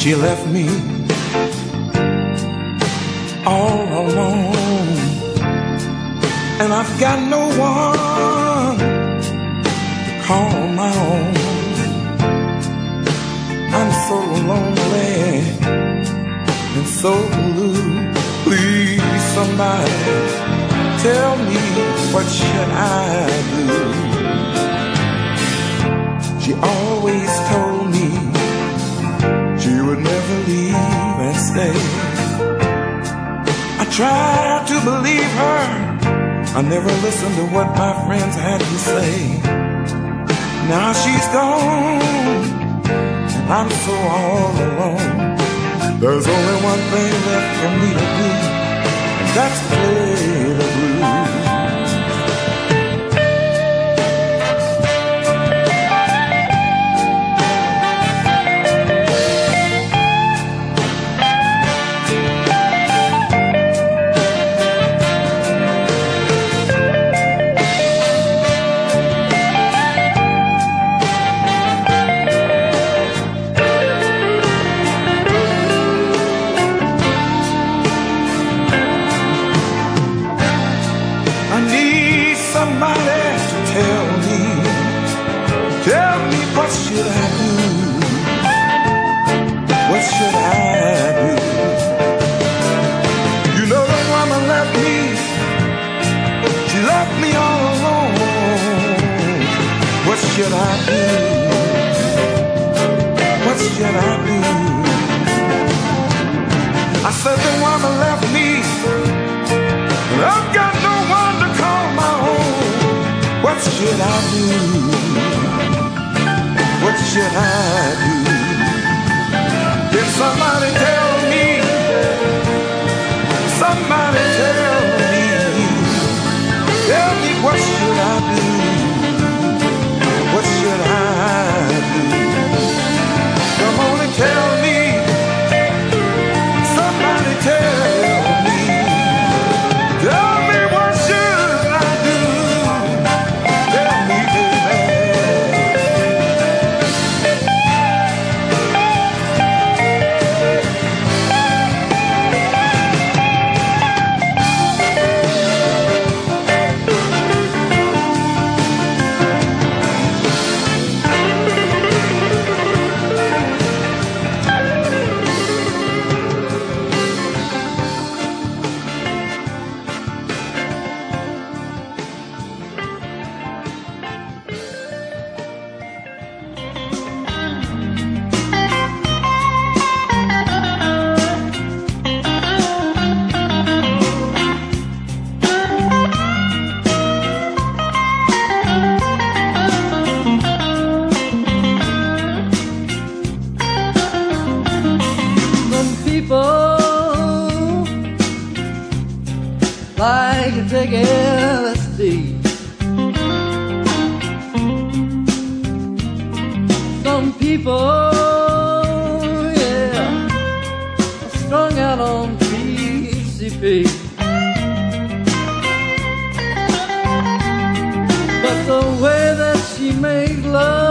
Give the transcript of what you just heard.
She left me all alone, and I've got no one to call my own. I'm so lonely and so blue. Please, somebody, tell me, what should I do? She always told me she would never leave and stay. I tried to believe her. I never listened to what my friends had to say. Now she's gone, I'm so all alone. There's only one thing left for me to do, and that's play the blues. Somebody to tell me what should I do? What should I do? You know the woman left me, she left me all alone. What should I do? What should I do? I said the woman left me, and I've got no one to call my own. What should I do? What should I do? Can somebody tell me? Somebody tell me. Tell me, what should I do? What should I do? Come on and tell me. Somebody tell me. Tell me, what should I do? Tell me, like to take LSD. Some people, yeah, are strung out on PCP. But the way that she makes love